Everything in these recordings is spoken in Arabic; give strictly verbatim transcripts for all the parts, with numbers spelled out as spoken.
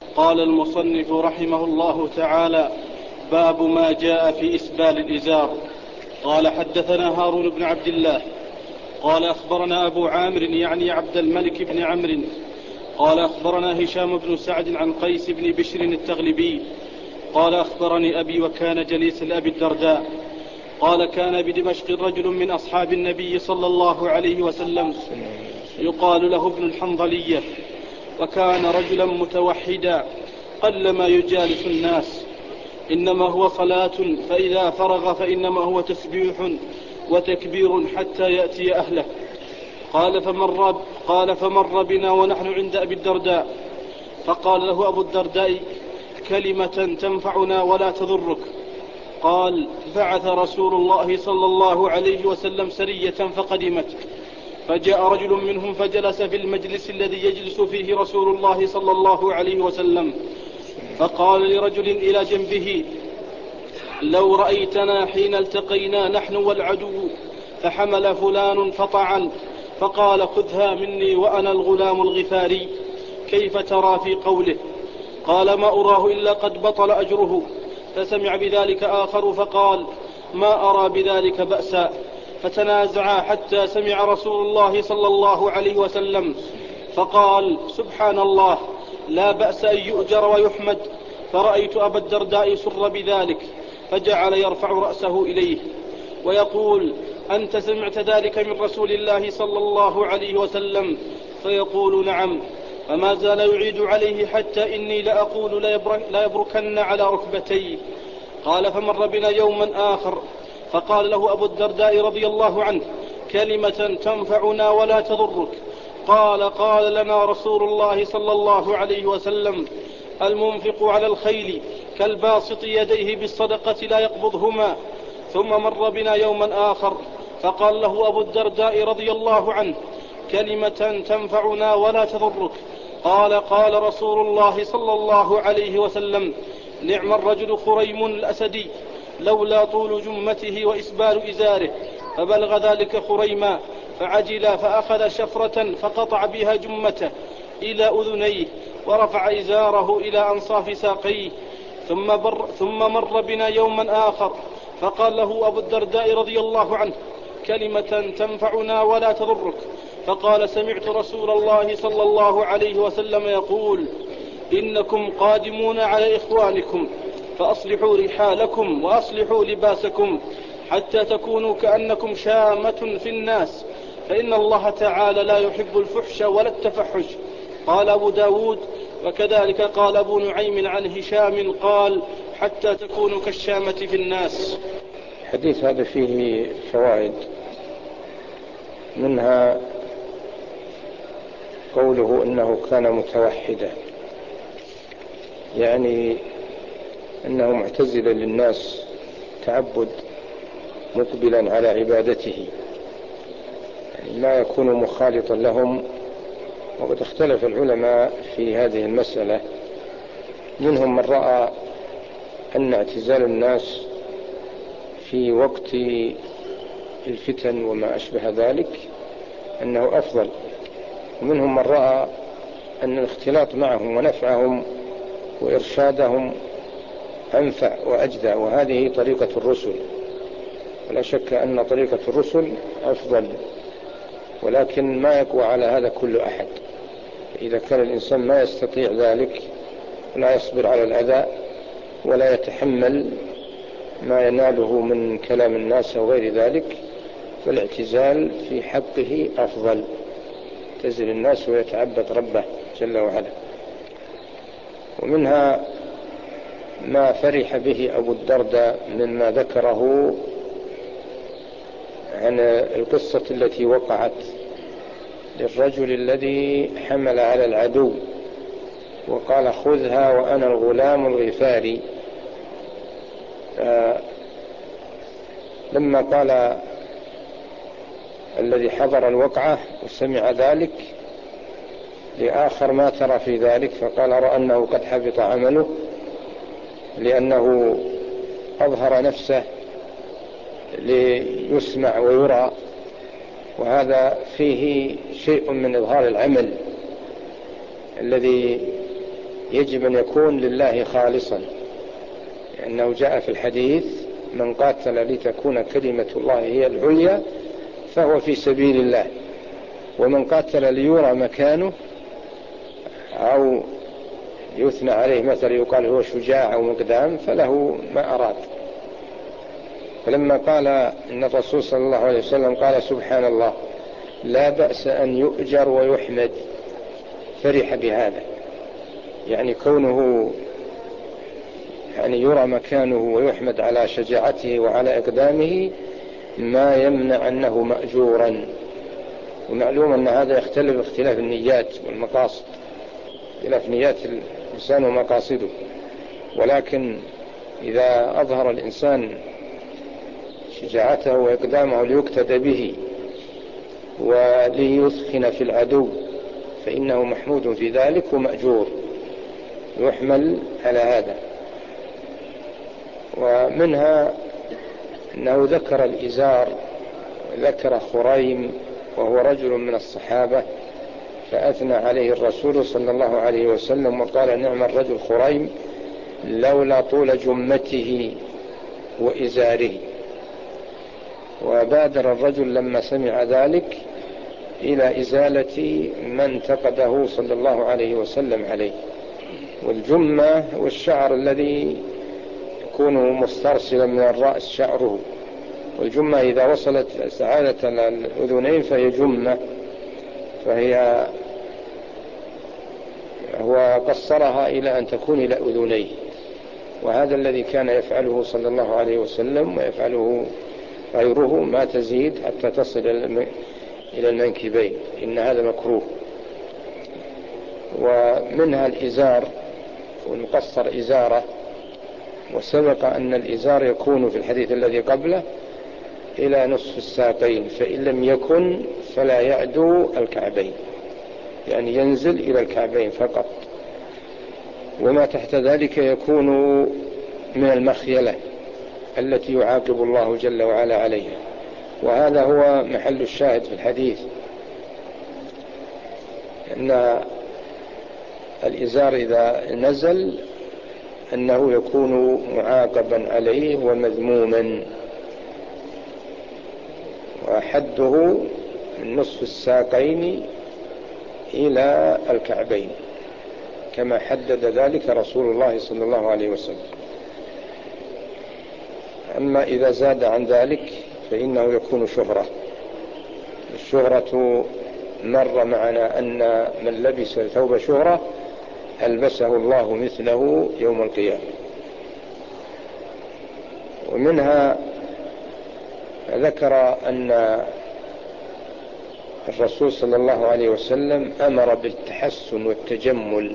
قال المصنف رحمه الله تعالى: باب ما جاء في إسبال الإزار. قال حدثنا هارون بن عبد الله قال أخبرنا أبو عامر يعني عبد الملك بن عمرو قال أخبرنا هشام بن سعد عن قيس بن بشر التغلبي قال أخبرني أبي وكان جليس لأبي الدرداء قال كان بدمشق رجل من أصحاب النبي صلى الله عليه وسلم يقال له ابن الحنظلية، وكان رجلا متوحدا قلما يجالس الناس، إنما هو صلاة فإذا فرغ فإنما هو تسبيح وتكبير حتى يأتي أهله. قال فمر, قال فمر بنا ونحن عند أبي الدرداء فقال له أبو الدرداء: كلمة تنفعنا ولا تضرك. قال: بعث رسول الله صلى الله عليه وسلم سرية فقدمت، فجاء رجل منهم فجلس في المجلس الذي يجلس فيه رسول الله صلى الله عليه وسلم، فقال لرجل إلى جنبه: لو رأيتنا حين التقينا نحن والعدو فحمل فلان فطعن، فقال: خذها مني وأنا الغلام الغفاري، كيف ترى في قوله؟ قال: ما أراه إلا قد بطل أجره. فسمع بذلك آخر فقال: ما أرى بذلك بأسا. فتنازعا حتى سمع رسول الله صلى الله عليه وسلم فقال: سبحان الله، لا بأس أن يؤجر ويحمد. فرأيت أبا الدرداء سر بذلك، فجعل يرفع رأسه إليه ويقول: أنت سمعت ذلك من رسول الله صلى الله عليه وسلم؟ فيقول: نعم. فما زال يعيد عليه حتى إني لأقول لا يبركن على ركبتيه. قال فمر بنا يوما آخر فقال له أبو الدرداء رضي الله عنه: كلمة تنفعنا ولا تضرك. قال: قال لنا رسول الله صلى الله عليه وسلم: المنفق على الخيل كالباسط يديه بالصدقة لا يقبضهما. ثم مر بنا يوما آخر فقال له أبو الدرداء رضي الله عنه: كلمة تنفعنا ولا تضرك. قال: قال رسول الله صلى الله عليه وسلم: نعم الرجل خريم الأسدي، لولا طول جمته وإسبال إزاره. فبلغ ذلك خريما فعجل فأخذ شفرة فقطع بها جمته إلى أذنيه ورفع إزاره إلى أنصاف ساقيه. ثم, بر ثم مر بنا يوما آخر فقال له أبو الدرداء رضي الله عنه: كلمة تنفعنا ولا تضرك. فقال: سمعت رسول الله صلى الله عليه وسلم يقول: إنكم قادمون على إخوانكم فأصلحوا رحالكم وأصلحوا لباسكم حتى تكونوا كأنكم شامة في الناس، فإن الله تعالى لا يحب الفحش ولا التفحش. قال أبو داود: وكذلك قال أبو نعيم عن هشام قال: حتى تكونوا كالشامة في الناس. الحديث هذا فيه فوائد، منها قوله إنه كان متوحدا، يعني أنه معتزل للناس تعبد مقبلا على عبادته، يعني لا يكون مخالطا لهم. وقد اختلف العلماء في هذه المسألة، منهم من رأى أن اعتزال الناس في وقت الفتن وما أشبه ذلك أنه أفضل، ومنهم من رأى أن الاختلاط معهم ونفعهم وإرشادهم أنفع وأجدى، وهذه طريقة الرسل، ولا شك أن طريقة الرسل أفضل، ولكن ما يقوى على هذا كل أحد. إذا كان الإنسان ما يستطيع ذلك ولا يصبر على الأذى ولا يتحمل ما يناله من كلام الناس وغير ذلك، فالاعتزال في حقه أفضل، يعتزل الناس ويتعبد ربه جل وعلا. ومنها ما فرح به أبو الدرداء مما ذكره عن القصة التي وقعت للرجل الذي حمل على العدو وقال: خذها وأنا الغلام الغفاري. لما قال الذي حضر الوقعة وسمع ذلك لآخر: ما ترى في ذلك؟ فقال: أرى أنه قد حبط عمله، لأنه أظهر نفسه ليسمع ويرى، وهذا فيه شيء من إظهار العمل الذي يجب أن يكون لله خالصا، لأنه جاء في الحديث: من قاتل لتكون كلمة الله هي العليا فهو في سبيل الله، ومن قاتل ليرى مكانه أو يثنى عليه مثل يقال هو شجاع أو مقدام فله ما أراد. فلما قال إن الرسول صلى الله عليه وسلم قال: سبحان الله لا بأس أن يؤجر ويحمد، فرح بهذا، يعني كونه يعني يرى مكانه ويحمد على شجاعته وعلى إقدامه ما يمنع أنه مأجورا. ومعلوم أن هذا يختلف اختلاف النيات والمقاصد، اختلاف نيات الإنسان ومقاصده، ولكن إذا أظهر الإنسان شجاعته وإقدامه ليقتدى به وليثخن في العدو فإنه محمود في ذلك ومأجور، يحمل على هذا. ومنها أنه ذكر الإزار، ذكر خريم وهو رجل من الصحابة، فأثنى عليه الرسول صلى الله عليه وسلم وقال: نعم الرجل خريم لولا طول جمته وإزاره. وبادر الرجل لما سمع ذلك إلى إزالة ما انتقده صلى الله عليه وسلم عليه. والجمة والشعر الذي يكون مسترسلا من الرأس شعره، والجمة إذا وصلت سعادة الأذنين فهي جمة، فهي هو قصرها إلى أن تكون إلى أذنيه، وهذا الذي كان يفعله صلى الله عليه وسلم ويفعله غيره، ما تزيد حتى تصل إلى المنكبين، إن هذا مكروه. ومنها الإزار، والمقصر إزارة، وسبق أن الإزار يكون في الحديث الذي قبله إلى نصف الساقين، فإن لم يكن فلا يعدو الكعبين، يعني ينزل إلى الكعبين فقط، وما تحت ذلك يكون من المخيلة التي يعاقب الله جل وعلا عليها. وهذا هو محل الشاهد في الحديث، أن الإزار إذا نزل أنه يكون معاقبا عليه ومذموما، وحده من نصف الساقين إلى الكعبين كما حدد ذلك رسول الله صلى الله عليه وسلم. أما إذا زاد عن ذلك فإنه يكون شهرة. الشهرة مر معنا أن من لبس ثوب شهرة ألبسه الله مثله يوم القيامة. ومنها ذكر أن الرسول صلى الله عليه وسلم أمر بالتحسن والتجمل،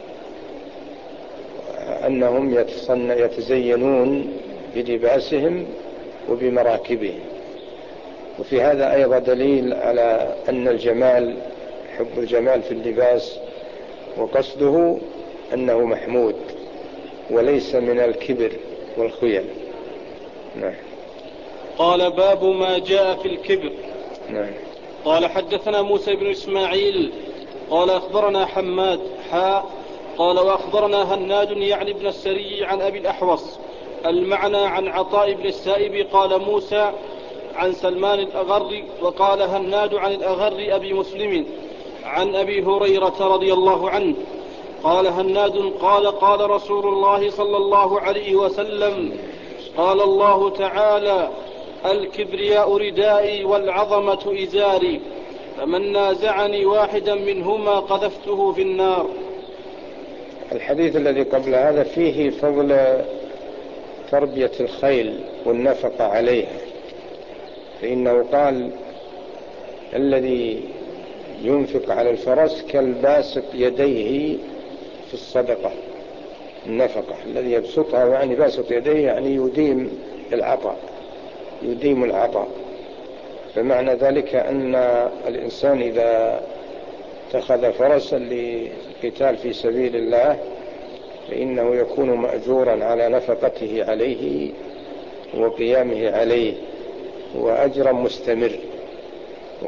أنهم يتزينون بلباسهم وبمراكبهم. وفي هذا أيضا دليل على أن الجمال، حب الجمال في اللباس وقصده أنه محمود وليس من الكبر والخيل. نعم. قال: باب ما جاء في الكبر. نعم. قال: حدثنا موسى بن إسماعيل قال أخبرنا حماد حاء قال وأخبرنا هناد يعني ابن السري عن أبي الأحوص المعنى عن عطاء بن السائب قال موسى عن سلمان الأغر، وقال هناد عن الأغر أبي مسلم عن أبي هريرة رضي الله عنه قال هناد قال قال رسول الله صلى الله عليه وسلم: قال الله تعالى: الكبرياء ردائي والعظمة إزاري، فمن نازعني واحدا منهما قذفته في النار. الحديث الذي قبل هذا فيه فضل تربية الخيل والنفقة عليها، فإنه قال: الذي ينفق على الفرس كالباسط يديه في الصدقة، النفقة الذي يبسطها يعني باسط يديه يعني يديم العطاء، يديم العطاء. فمعنى ذلك أن الإنسان إذا اتخذ فرسا للقتال في سبيل الله فإنه يكون مأجورا على نفقته عليه وقيامه عليه، وأجرا مستمر.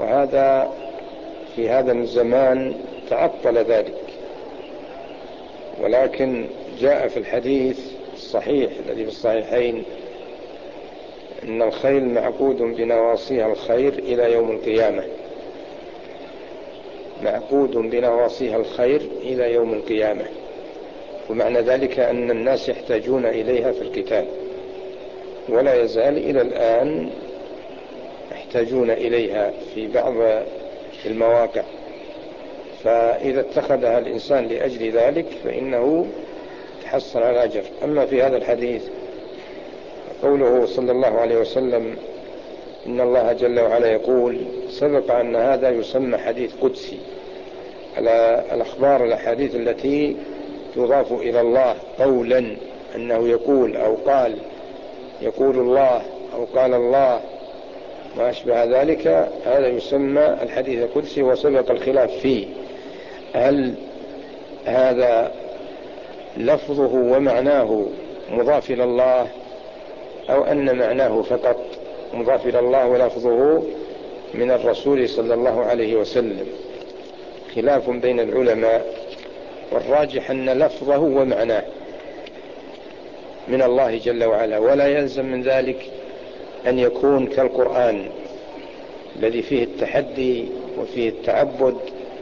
وهذا في هذا الزمان تعطل ذلك، ولكن جاء في الحديث الصحيح الذي في الصحيحين إن الخيل معقود بنواصيها الخير إلى يوم القيامة، معقود بنواصيها الخير إلى يوم القيامة، ومعنى ذلك أن الناس يحتاجون إليها في القتال، ولا يزال إلى الآن يحتاجون إليها في بعض المواقع، فإذا اتخذها الإنسان لأجل ذلك فإنه تحصل على الأجر. أما في هذا الحديث قوله صلى الله عليه وسلم إن الله جل وعلا يقول، سبق أن هذا يسمى حديث قدسي، على الأخبار الأحاديث التي تضاف إلى الله قولا أنه يقول أو قال، يقول الله أو قال الله ما أشبه ذلك، هذا يسمى الحديث القدسي. وسبق الخلاف فيه، هل هذا لفظه ومعناه مضاف إلى الله أو أن معناه فقط مضاف إلى الله ولفظه من الرسول صلى الله عليه وسلم. خلاف بين العلماء، والراجح أن لفظه ومعناه من الله جل وعلا، ولا يلزم من ذلك أن يكون كالقرآن الذي فيه التحدي وفيه التعبد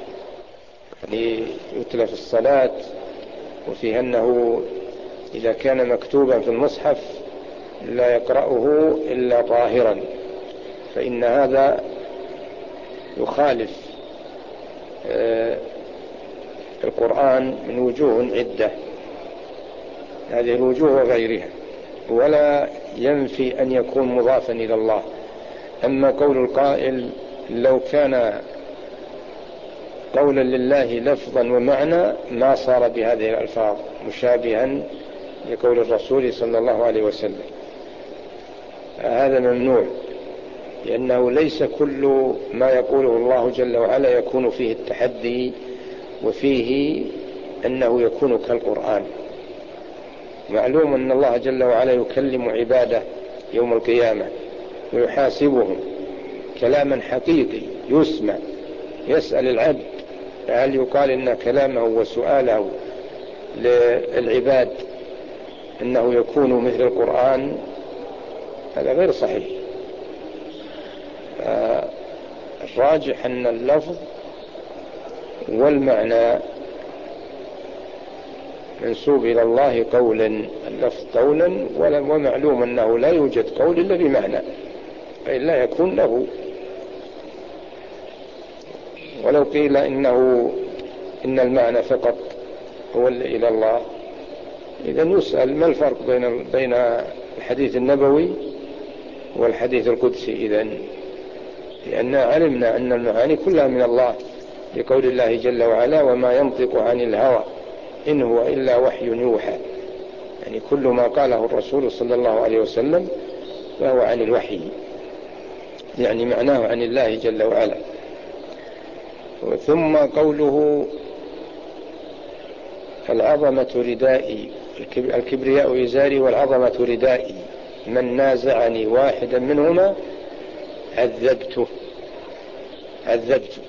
ليتلى في الصلاة، وفيه أنه إذا كان مكتوبا في المصحف لا يقرأه إلا طاهرا، فإن هذا يخالف القرآن من وجوه عدة، هذه الوجوه وغيرها، ولا ينفي أن يكون مضافا إلى الله. أما قول القائل لو كان قولا لله لفظا ومعنى ما صار بهذه الألفاظ مشابها لقول الرسول صلى الله عليه وسلم، هذا ممنوع، لأنه ليس كل ما يقوله الله جل وعلا يكون فيه التحدي وفيه أنه يكون كالقرآن. معلوم أن الله جل وعلا يكلم عباده يوم القيامة ويحاسبهم كلاما حقيقي يسمع، يسأل العبد، هل يقال إن كلامه وسؤاله للعباد إنه يكون مثل القرآن؟ هذا غير صحيح. الراجح أن اللفظ والمعنى منسوب إلى الله قولا، اللفظ قولا، ومعلوم أنه لا يوجد قول إلا بمعنى، فإلا يكون له. ولو قيل إنه إن المعنى فقط هو إلى الله، إذن يسأل ما الفرق بين بين الحديث النبوي والحديث القدسي؟ إذن لأن علمنا أن المعاني كلها من الله، لقول الله جل وعلا وما ينطق عن الهوى إن هو إلا وحي يوحى، يعني كل ما قاله الرسول صلى الله عليه وسلم فهو عن الوحي، يعني معناه عن الله جل وعلا. ثم قوله العظمة ردائي، الكبرياء إزاري والعظمة ردائي، من نازعني واحدا منهما عذبته عذبته.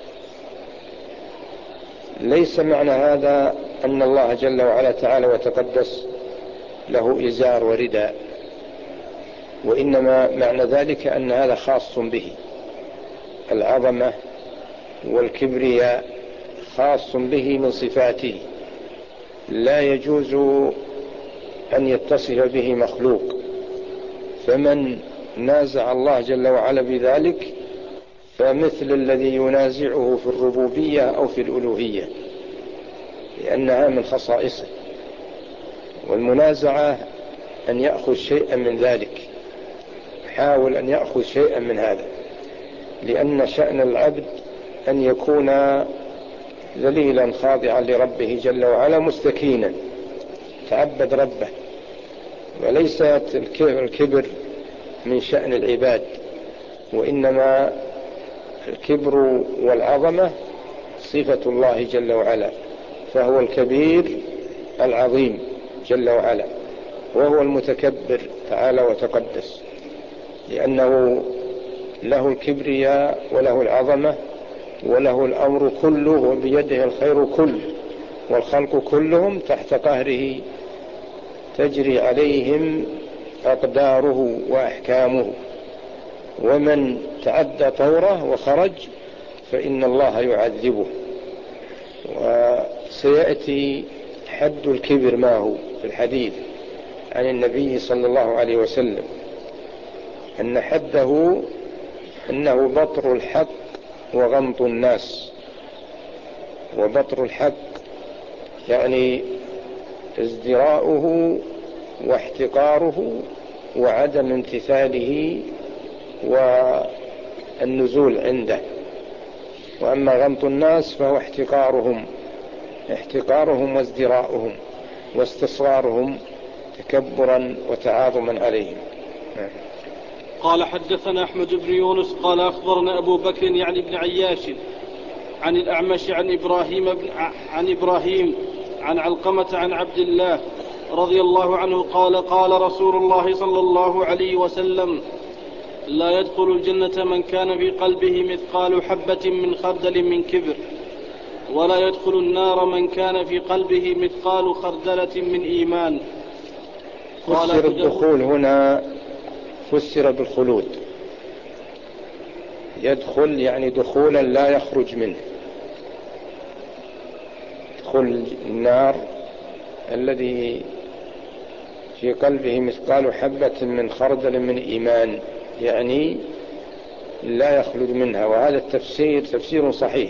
ليس معنى هذا أن الله جل وعلا تعالى وتقدس له إزار ورداء، وإنما معنى ذلك أن هذا خاص به، العظمة والكبرياء خاص به من صفاته، لا يجوز أن يتصف به مخلوق، فمن نازع الله جل وعلا بذلك فمثل الذي ينازعه في الربوبية أو في الألوهية، لأنها من خصائصه، والمنازعة أن يأخذ شيئا من ذلك، حاول أن يأخذ شيئا من هذا، لأن شأن العبد أن يكون ذليلا خاضعا لربه جل وعلا مستكينا، تعبد ربه، وليس الكبر من شأن العباد، وإنما الكبر والعظمة صفة الله جل وعلا، فهو الكبير العظيم جل وعلا، وهو المتكبر تعالى وتقدس، لأنه له الكبرياء وله العظمة وله الأمر كله وبيده الخير كله، والخلق كلهم تحت قهره تجري عليهم أقداره وأحكامه، ومن تعدى طوره وخرج فإن الله يعذبه. وسيأتي حد الكبر ما هو في الحديث عن النبي صلى الله عليه وسلم أن حده أنه بطر الحق وغمط الناس. وبطر الحق يعني ازدراؤه واحتقاره وعدم امتثاله والنزول عنده. وأما غمط الناس فهو احتقارهم احتقارهم وازدراؤهم واستصغارهم تكبرا وتعاظما عليهم. قال حدثنا أحمد بن يونس قال أخبرنا أبو بكر يعني ابن عياش عن الأعمش عن إبراهيم, بن عن إبراهيم عن علقمة عن عبد الله رضي الله عنه قال قال رسول الله صلى الله عليه وسلم لا يدخل الجنة من كان في قلبه مثقال حبة من خردل من كبر، ولا يدخل النار من كان في قلبه مثقال خردلة من إيمان. فسر الدخول هنا فسر بالخلود، يدخل يعني دخولا لا يخرج منه. دخول النار الذي في قلبه مثقال حبة من خردل من إيمان يعني لا يخلد منها. وهذا التفسير تفسير صحيح،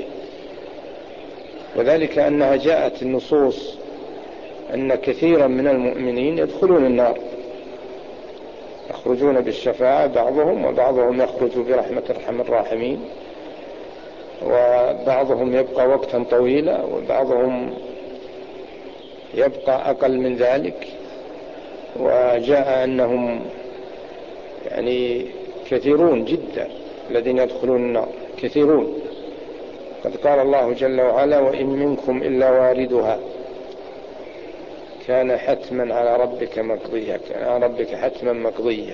وذلك أنها جاءت النصوص أن كثيرا من المؤمنين يدخلون النار، يخرجون بالشفاعة بعضهم، وبعضهم يخرج برحمة أرحم الراحمين، وبعضهم يبقى وقتا طويلا، وبعضهم يبقى أقل من ذلك. وجاء أنهم يعني كثيرون جدا الذين يدخلون النار، كثيرون. قد قال الله جل وعلا وإن منكم إلا واردها كان حتما على ربك مقضيا، كان على ربك حتما مقضيا.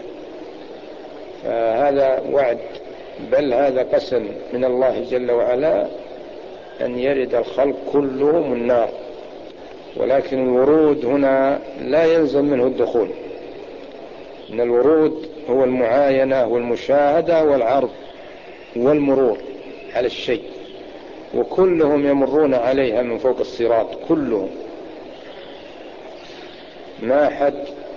فهذا وعد، بل هذا قسم من الله جل وعلا أن يرد الخلق كلهم النار. ولكن الورود هنا لا يلزم منه الدخول، إن الورود هو المعاينة والمشاهدة والعرض والمرور على الشيء، وكلهم يمرون عليها من فوق الصراط، كلهم ما أحد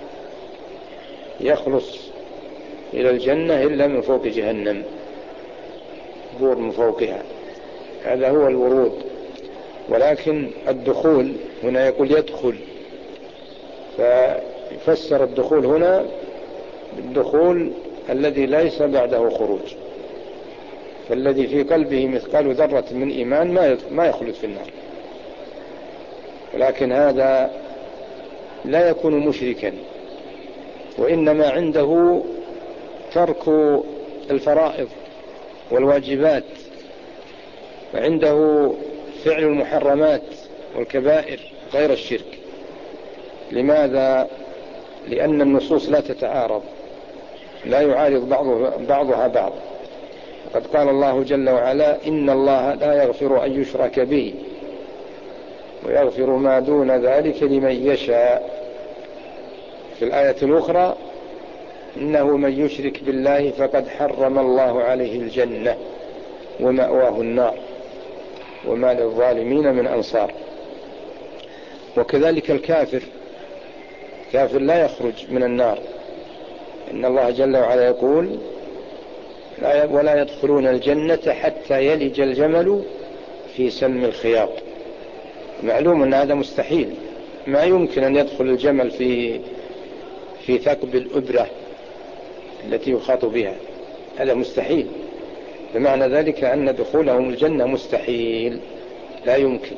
يخلص إلى الجنة إلا من فوق جهنم، بور من فوقها، هذا هو الورود. ولكن الدخول هنا يقول يدخل، فيفسر الدخول هنا بالدخول الذي ليس بعده خروج. فالذي في قلبه مثقال ذرة من إيمان ما يخلد في النار، ولكن هذا لا يكون مشركا، وإنما عنده ترك الفرائض والواجبات، وعنده فعل المحرمات والكبائر غير الشرك. لماذا؟ لأن النصوص لا تتعارض، لا يعارض بعضها بعض. قد قال الله جل وعلا إن الله لا يغفر أن يشرك به ويغفر ما دون ذلك لمن يشاء. في الآية الأخرى إنه من يشرك بالله فقد حرم الله عليه الجنة ومأواه النار وما للظالمين من أنصار. وكذلك الكافر، كافر لا يخرج من النار. إن الله جل وعلا يقول ولا يدخلون الجنة حتى يلج الجمل في سم الخياط. معلوم أن هذا مستحيل، ما يمكن أن يدخل الجمل في في ثقب الإبرة التي يخاط بها، هذا مستحيل. بمعنى ذلك أن دخولهم الجنة مستحيل، لا يمكن.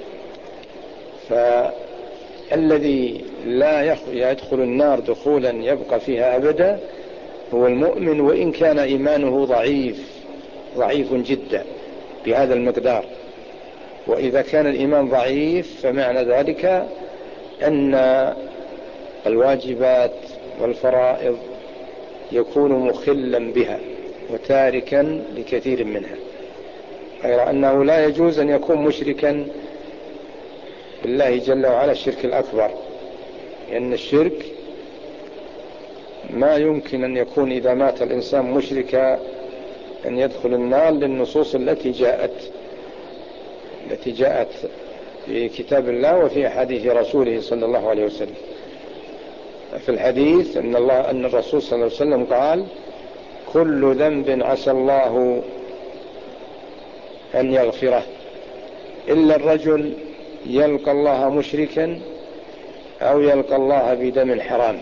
فالذي لا يدخل النار دخولا يبقى فيها أبدا هو المؤمن، وإن كان إيمانه ضعيف ضعيف جدا بهذا المقدار. وإذا كان الإيمان ضعيف فمعنى ذلك أن الواجبات والفرائض يكون مخلا بها وتاركا لكثير منها، غير أنه لا يجوز أن يكون مشركا بالله جل وعلا الشرك الأكبر، لأن الشرك ما يمكن أن يكون إذا مات الإنسان مشركا أن يدخل النار، للنصوص التي جاءت التي جاءت في كتاب الله وفي حديث رسوله صلى الله عليه وسلم. في الحديث أن الله أن الرسول صلى الله عليه وسلم قال: كل ذنب عسى الله أن يغفره إلا الرجل يلقى الله مشركا أو يلقى الله بدم حرام،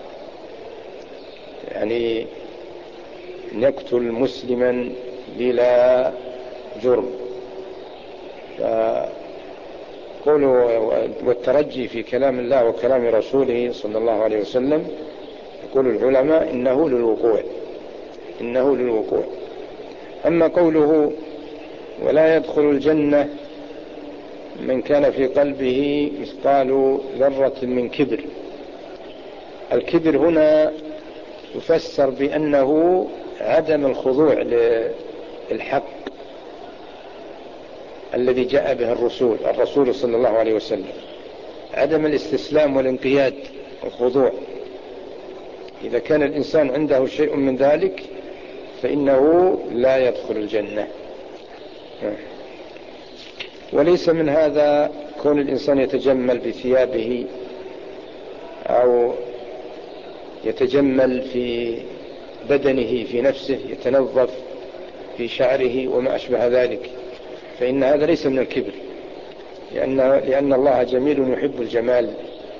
يعني يقتل مسلما بلا جرم. فقولوا والترجي في كلام الله وكلام رسوله صلى الله عليه وسلم، يقول العلماء إنه للوقوع إنه للوقوع. أما قوله ولا يدخل الجنة من كان في قلبه مثقال ذرة من كبر، الكبر هنا يفسر بأنه عدم الخضوع للحق الذي جاء به الرسول الرسول صلى الله عليه وسلم، عدم الاستسلام والانقياد والخضوع. إذا كان الإنسان عنده شيء من ذلك فإنه لا يدخل الجنة. وليس من هذا كون الإنسان يتجمل بثيابه أو يتجمل في بدنه في نفسه، يتنظف في شعره وما أشبه ذلك، فإن هذا ليس من الكبر، لأن, لأن الله جميل يحب الجمال،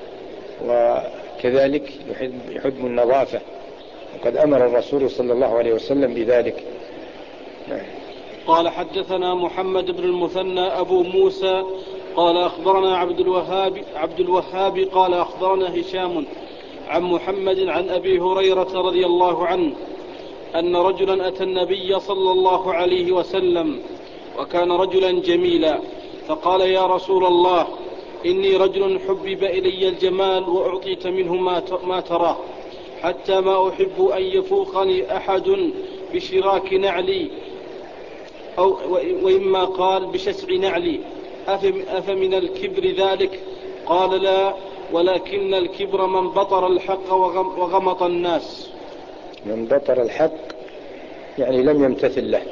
وكذلك يحب, يحب النظافة، وقد أمر الرسول صلى الله عليه وسلم بذلك. قال حدثنا محمد بن المثنى أبو موسى قال أخبرنا عبد الوهاب عبد الوهاب قال أخبرنا هشام عن محمد عن أبي هريرة رضي الله عنه أن رجلا أتى النبي صلى الله عليه وسلم وكان رجلا جميلا، فقال: يا رسول الله، إني رجل حبب إلي الجمال وأعطيت منه ما تراه، حتى ما أحب أن يفوقني أحد بشراك نعلي، أو وإما قال بشسع نعلي، أفمن الكبر ذلك؟ قال: لا، ولكن الكبر من بطر الحق وغمط الناس. من بطر الحق يعني لم يمتثل له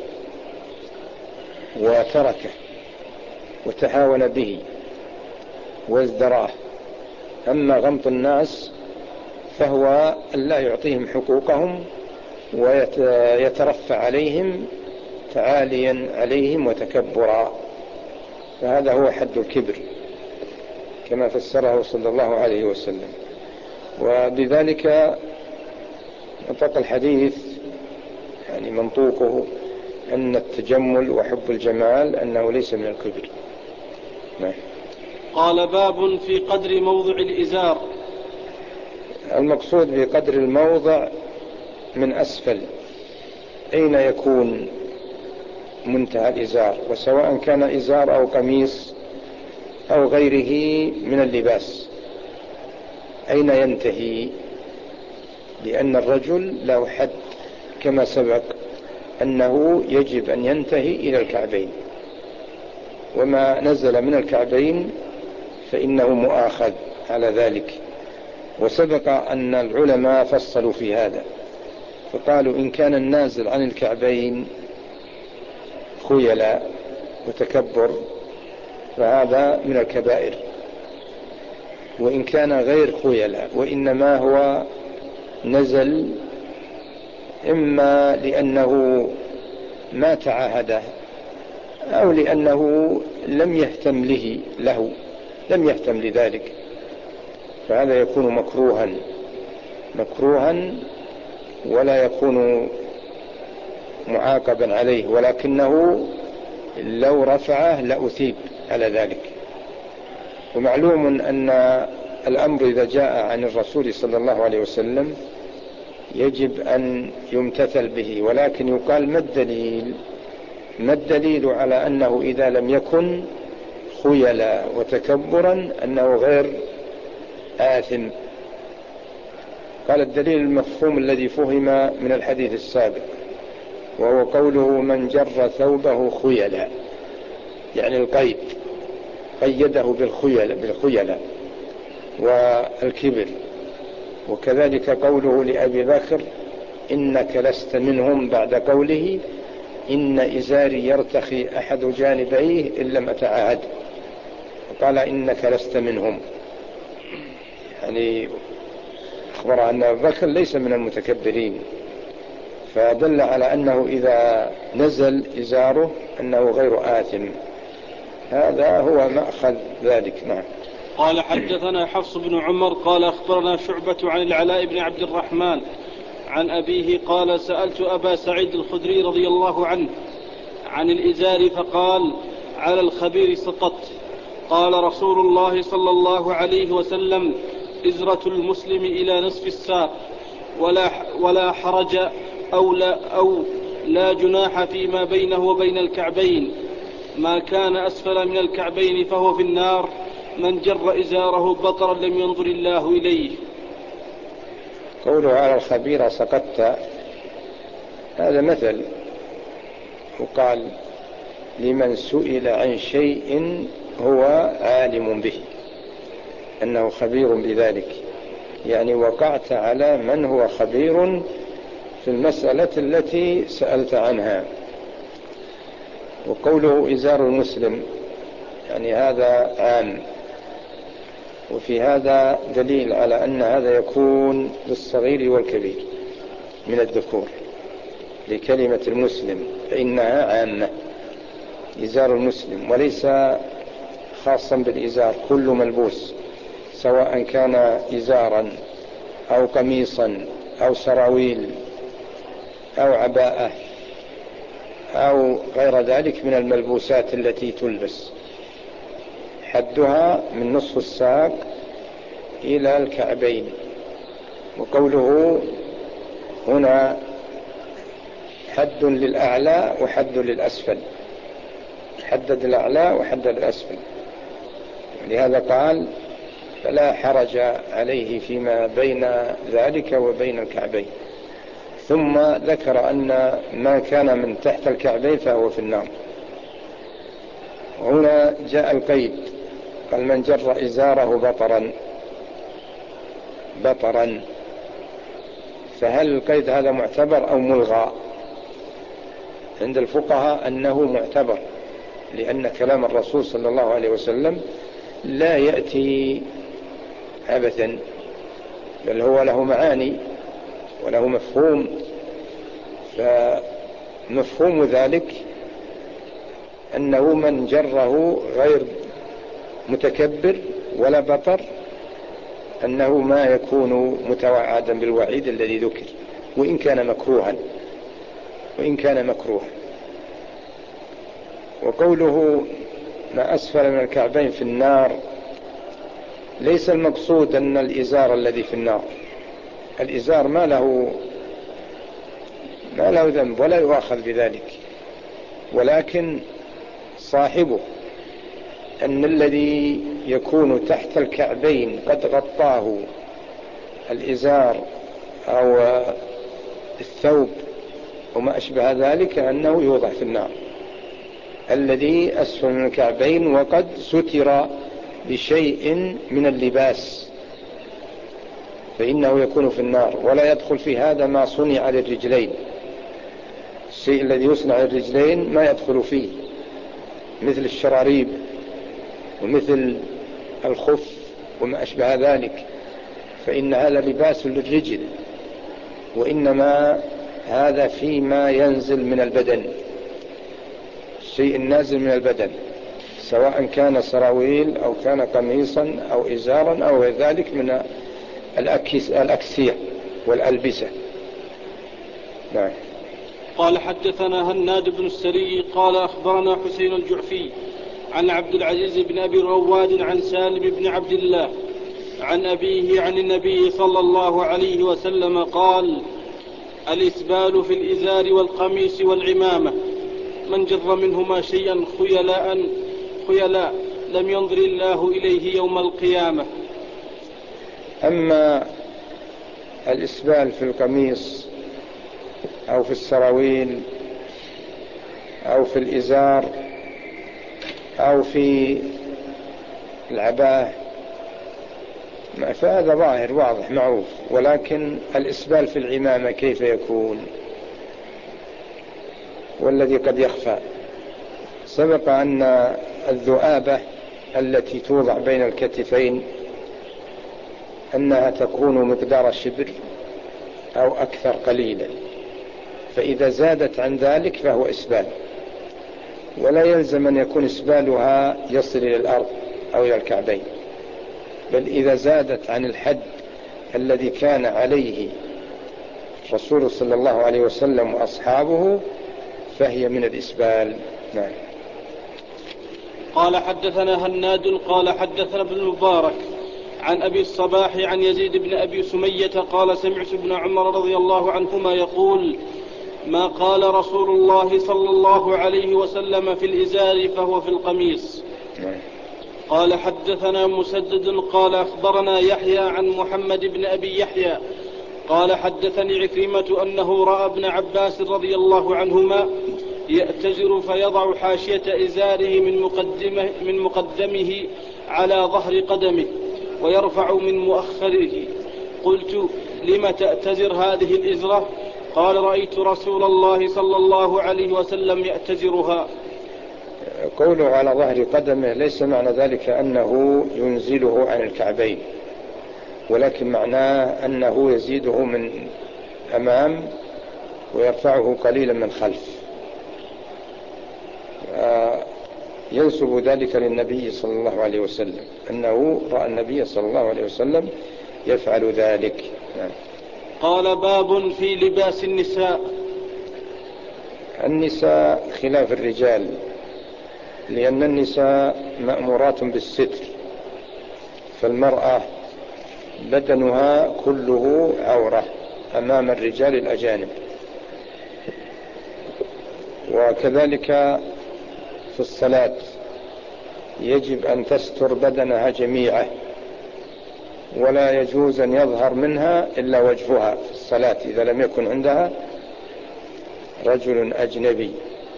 وتركه وتهاون به وازدراه. أما غمط الناس فهو لا يعطيهم حقوقهم ويترفع عليهم تعاليا عليهم وتكبرا، فهذا هو حد الكبر كما فسره صلى الله عليه وسلم. وبذلك منطق الحديث يعني منطوقه أن التجمل وحب الجمال أنه ليس من الكبر. نعم. قال: باب في قدر موضع الإزار. المقصود بقدر الموضع من أسفل أين يكون منتهى الإزار، وسواء كان إزار أو قميص أو غيره من اللباس أين ينتهي، لأن الرجل له حد كما سبق أنه يجب أن ينتهي إلى الكعبين، وما نزل من الكعبين فإنه مؤاخذ على ذلك. وسبق أن العلماء فصلوا في هذا فقالوا إن كان النازل عن الكعبين خيلاء وتكبر فهذا من الكبائر، وإن كان غير خيلاء وإنما هو نزل إما لأنه ما تعاهده أو لأنه لم يهتم له له لم يهتم لذلك، فهذا يكون مكروها مكروها ولا يكون معاقبا عليه، ولكنه لو رفعه لأثيب على ذلك. ومعلوم أن الأمر إذا جاء عن الرسول صلى الله عليه وسلم يجب أن يمتثل به، ولكن يقال ما الدليل ما الدليل على أنه إذا لم يكن خيلا وتكبرا أنه غير آثم؟ قال: الدليل المفهوم الذي فهم من الحديث السابق، وهو قوله من جر ثوبه خيلا، يعني القيد قيده بالخيل بالخيلة والكبر. وكذلك قوله لأبي بكر إنك لست منهم بعد قوله إن إزاري يرتخي أحد جانبيه إن لم أتعاهد، وقال إنك لست منهم، يعني أخبر أن أبي بكر ليس من المتكبرين، فدل على أنه إذا نزل إزاره أنه غير آثم. هذا هو مأخذ ذلك. نعم. قال حدثنا حفص بن عمر قال أخبرنا شعبة عن العلاء بن عبد الرحمن عن أبيه قال سألت أبا سعيد الخدري رضي الله عنه عن الإزار فقال على الخبير سقط. قال رسول الله صلى الله عليه وسلم إزرة المسلم إلى نصف الساق ولا, ولا حرج أو لا, أو لا جناح فيما بينه وبين الكعبين، ما كان أسفل من الكعبين فهو في النار، من جر إزاره بطرا لم ينظر الله إليه. قوله على الخبير سقطت هذا مثل، وقال لمن سئل عن شيء هو عالم به أنه خبير بذلك، يعني وقعت على من هو خبير في المسألة التي سألت عنها. وقوله إزار المسلم يعني هذا عام، وفي هذا دليل على أن هذا يكون للصغير والكبير من الذكور، لكلمة المسلم فإنها عامة إزار المسلم، وليس خاصا بالإزار، كل ملبوس سواء كان إزارا أو قميصا أو سراويل أو عباءة أو غير ذلك من الملبوسات التي تلبس، حدها من نصف الساق إلى الكعبين. وقوله هنا حد للأعلى وحد للأسفل، حدد الأعلى وحدد الأسفل، لهذا قال فلا حرج عليه فيما بين ذلك وبين الكعبين، ثم ذكر أن ما كان من تحت الكعبين فهو في النار. هنا جاء القيد قال من جر إزاره بطرا بطرا، فهل القيد هذا معتبر أو ملغى؟ عند الفقهاء أنه معتبر، لأن كلام الرسول صلى الله عليه وسلم لا يأتي عبثا، بل هو له معاني وله مفهوم، فمفهوم ذلك أنه من جره غير متكبر ولا بطر أنه ما يكون متوعدا بالوعيد الذي ذكر، وإن كان مكروها وإن كان مكروها. وقوله ما أسفل من الكعبين في النار، ليس المقصود أن الإزار الذي في النار، الإزار ما له ما له ذنب ولا يؤاخذ بذلك، ولكن صاحبه أن الذي يكون تحت الكعبين قد غطاه الإزار أو الثوب وما أشبه ذلك أنه يوضع في النار. الذي أسفل من الكعبين وقد ستر بشيء من اللباس فإنه يكون في النار، ولا يدخل في هذا ما صنع للرجلين، الشيء الذي يصنع للرجلين ما يدخل فيه، مثل الشراريب ومثل الخف وما أشبه ذلك، فإن هذا لباس للرجل، وإنما هذا فيما ينزل من البدن، الشيء النازل من البدن، سواء كان سراويل أو كان قميصا أو إزارا أو غير ذلك من الأكسية والألبسة. نعم. قال حدثنا هناد بن السري قال أخبرنا حسين الجعفي عن عبد العزيز بن أبي رواد عن سالم بن عبد الله عن أبيه عن النبي صلى الله عليه وسلم قال الإسبال في الإزار والقميص والعمامة، من جر منهما شيئا خيلاء خيلاء لم ينظر الله إليه يوم القيامة. أما الإسبال في القميص أو في السراويل أو في الإزار أو في العباءة، فهذا ظاهر واضح معروف. ولكن الإسبال في العمامة كيف يكون؟ والذي قد يخفى، سبق أن الذؤابة التي توضع بين الكتفين أنها تكون مقدار شبر أو أكثر قليلا، فإذا زادت عن ذلك فهو إسبال، ولا يلزم أن يكون إسبالها يصل إلى الأرض أو إلى الكعبين، بل إذا زادت عن الحد الذي كان عليه الرسول صلى الله عليه وسلم وأصحابه فهي من الإسبال. نعم. قال حدثنا هناد قال حدثنا ابن المبارك عن أبي الصباح عن يزيد بن أبي سمية قال سمعت ابن عمر رضي الله عنهما يقول: ما قال رسول الله صلى الله عليه وسلم في الإزار فهو في القميص. قال حدثنا مسدد قال أخبرنا يحيى عن محمد بن أبي يحيى قال حدثني عكرمة أنه رأى ابن عباس رضي الله عنهما يأتزر فيضع حاشية إزاره من مقدمه, من مقدمه على ظهر قدمه ويرفع من مؤخره. قلت: لم تأتزر هذه الإزرة؟ قال: رأيت رسول الله صلى الله عليه وسلم يأتزرها. قوله على ظهر قدمه ليس معنى ذلك أنه ينزله عن الكعبين، ولكن معناه أنه يزيده من أمام ويرفعه قليلا من خلف. ينسب ذلك للنبي صلى الله عليه وسلم أنه رأى النبي صلى الله عليه وسلم يفعل ذلك. قال: باب في لباس النساء. النساء خلاف الرجال، لأن النساء مأمورات بالستر، فالمرأة بدنها كله عورة أمام الرجال الأجانب. وكذلك في الصلاة يجب أن تستر بدنها جميعا، ولا يجوز أن يظهر منها إلا وجهها في الصلاة إذا لم يكن عندها رجل أجنبي.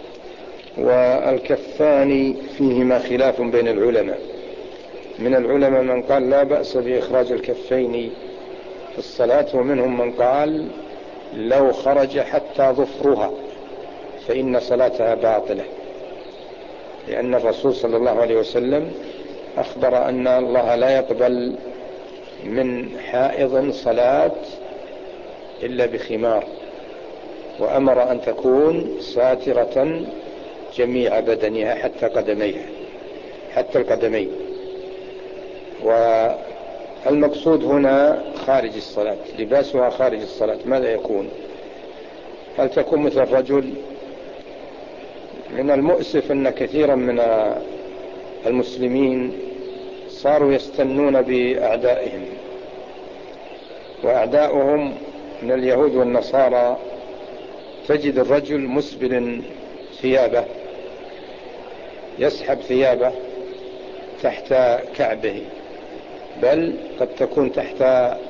والكفان فيهما خلاف بين العلماء، من العلماء من قال لا بأس بإخراج الكفين في الصلاة، ومنهم من قال لو خرج حتى ظفرها فإن صلاتها باطلة، لأن الرسول صلى الله عليه وسلم أخبر أن الله لا يقبل من حائض صلاة إلا بخمار، وأمر أن تكون ساترة جميع بدنها حتى قدميها حتى القدمين. والمقصود هنا خارج الصلاة، لباسها خارج الصلاة ماذا يكون؟ هل تكون مثل الرجل؟ من المؤسف أن كثيرا من المسلمين صاروا يستنون بأعدائهم، وأعداؤهم من اليهود والنصارى تجد الرجل مسبل ثيابه، يسحب ثيابه تحت كعبه، بل قد تكون تحت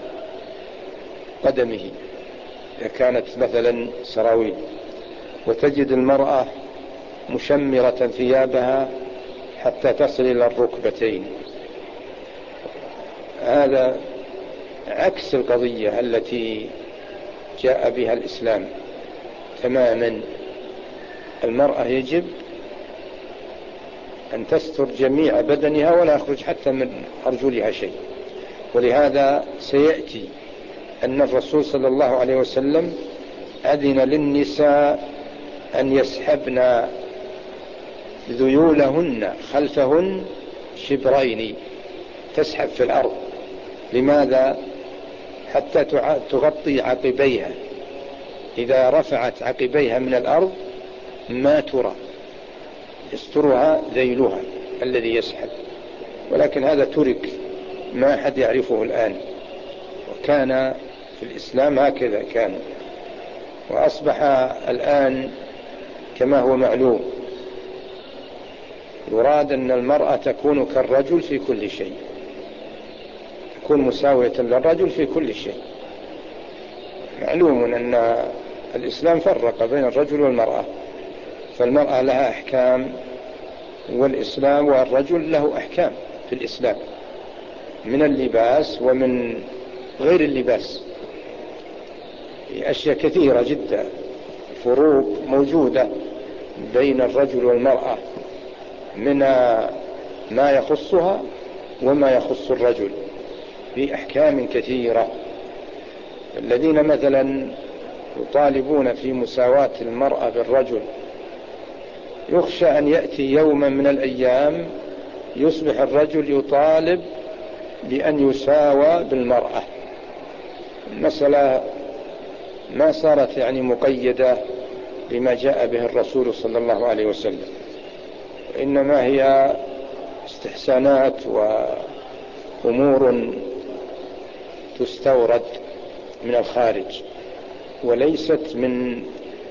قدمه إذا كانت مثلا سراويل، وتجد المرأة مشمرة ثيابها حتى تصل إلى الركبتين. هذا عكس القضية التي جاء بها الإسلام تماما. المرأة يجب أن تستر جميع بدنها ولا يخرج حتى من أرجلها شيء. ولهذا سيأتي أن الرسول صلى الله عليه وسلم أذن للنساء أن يسحبن ذيولهن خلفهن شبرين، تسحب في الأرض. لماذا؟ حتى تغطي عقبيها، إذا رفعت عقبيها من الأرض ما ترى، يسترها ذيلها الذي يسحب. ولكن هذا ترك، ما أحد يعرفه الآن، وكان في الإسلام هكذا كان، وأصبح الآن كما هو معلوم يراد أن المرأة تكون كالرجل في كل شيء، تكون مساوية للرجل في كل شيء. معلوم أن الإسلام فرق بين الرجل والمرأة، فالمرأة لها أحكام والإسلام والرجل له أحكام. في الإسلام من اللباس ومن غير اللباس، أشياء كثيرة جدا، فروق موجودة بين الرجل والمرأة من ما يخصها وما يخص الرجل في أحكام كثيرة. الذين مثلا يطالبون في مساواة المرأة بالرجل يخشى أن يأتي يوما من الأيام يصبح الرجل يطالب بأن يساوى بالمرأة. المسألة ما صارت يعني مقيدة بما جاء به الرسول صلى الله عليه وسلم، إنما هي استحسانات وأمور تستورد من الخارج وليست من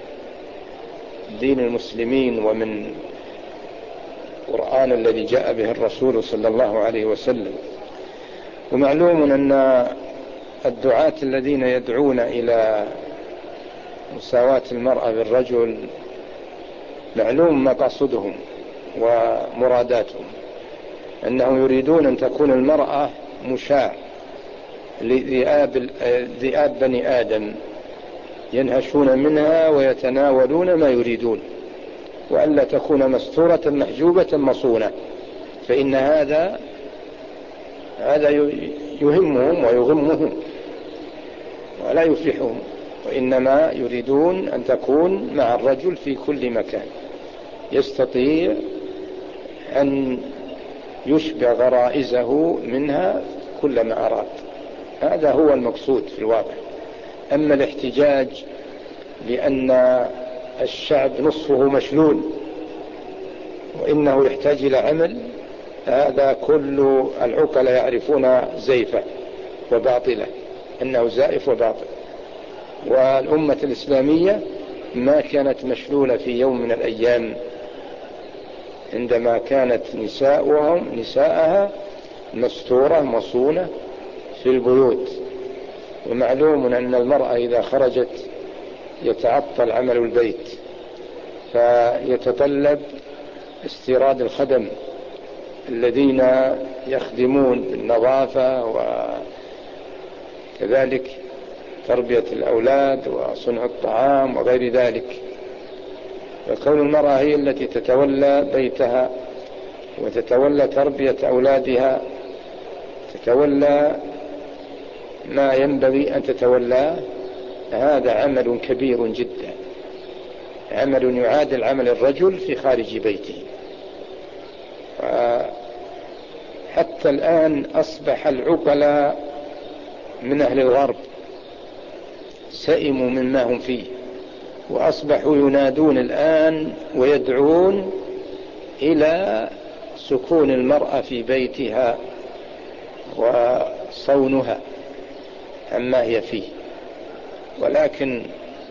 دين المسلمين ومن القرآن الذي جاء به الرسول صلى الله عليه وسلم. ومعلوم أن الدعاة الذين يدعون إلى مساواة المرأة بالرجل معلوم مقاصدهم ومراداتهم، أنهم يريدون أن تكون المرأة مشاع لذئاب ذئاب بني آدم ينهشون منها ويتناولون ما يريدون، وألا تكون مستورة محجوبة مصونة، فإن هذا هذا يهمهم ويغمهم ولا يفلحهم، وإنما يريدون أن تكون مع الرجل في كل مكان، يستطيع أن يشبع غرائزه منها كلما أراد. هذا هو المقصود في الواقع. أما الاحتجاج بأن الشعب نصفه مشلول وإنه يحتاج إلى عمل، هذا كل العقل يعرفون زيفة وباطلة، أنه زائف وباطل. والأمة الإسلامية ما كانت مشلولة في يوم من الأيام عندما كانت نساؤهم نساءها مستورة مصونة في البيوت. ومعلوم أن المرأة إذا خرجت يتعطل عمل البيت، فيتطلب استيراد الخدم الذين يخدمون بالنظافة وكذلك تربية الأولاد وصنع الطعام وغير ذلك. فكون المرأة هي التي تتولى بيتها وتتولى تربية أولادها، تتولى ما ينبغي أن تتولاه، هذا عمل كبير جدا، عمل يعادل عمل الرجل في خارج بيته. حتى الآن أصبح العقلاء من أهل الغرب سئموا مما هم فيه، وأصبحوا ينادون الآن ويدعون إلى سكون المرأة في بيتها وصونها عما هي فيه. ولكن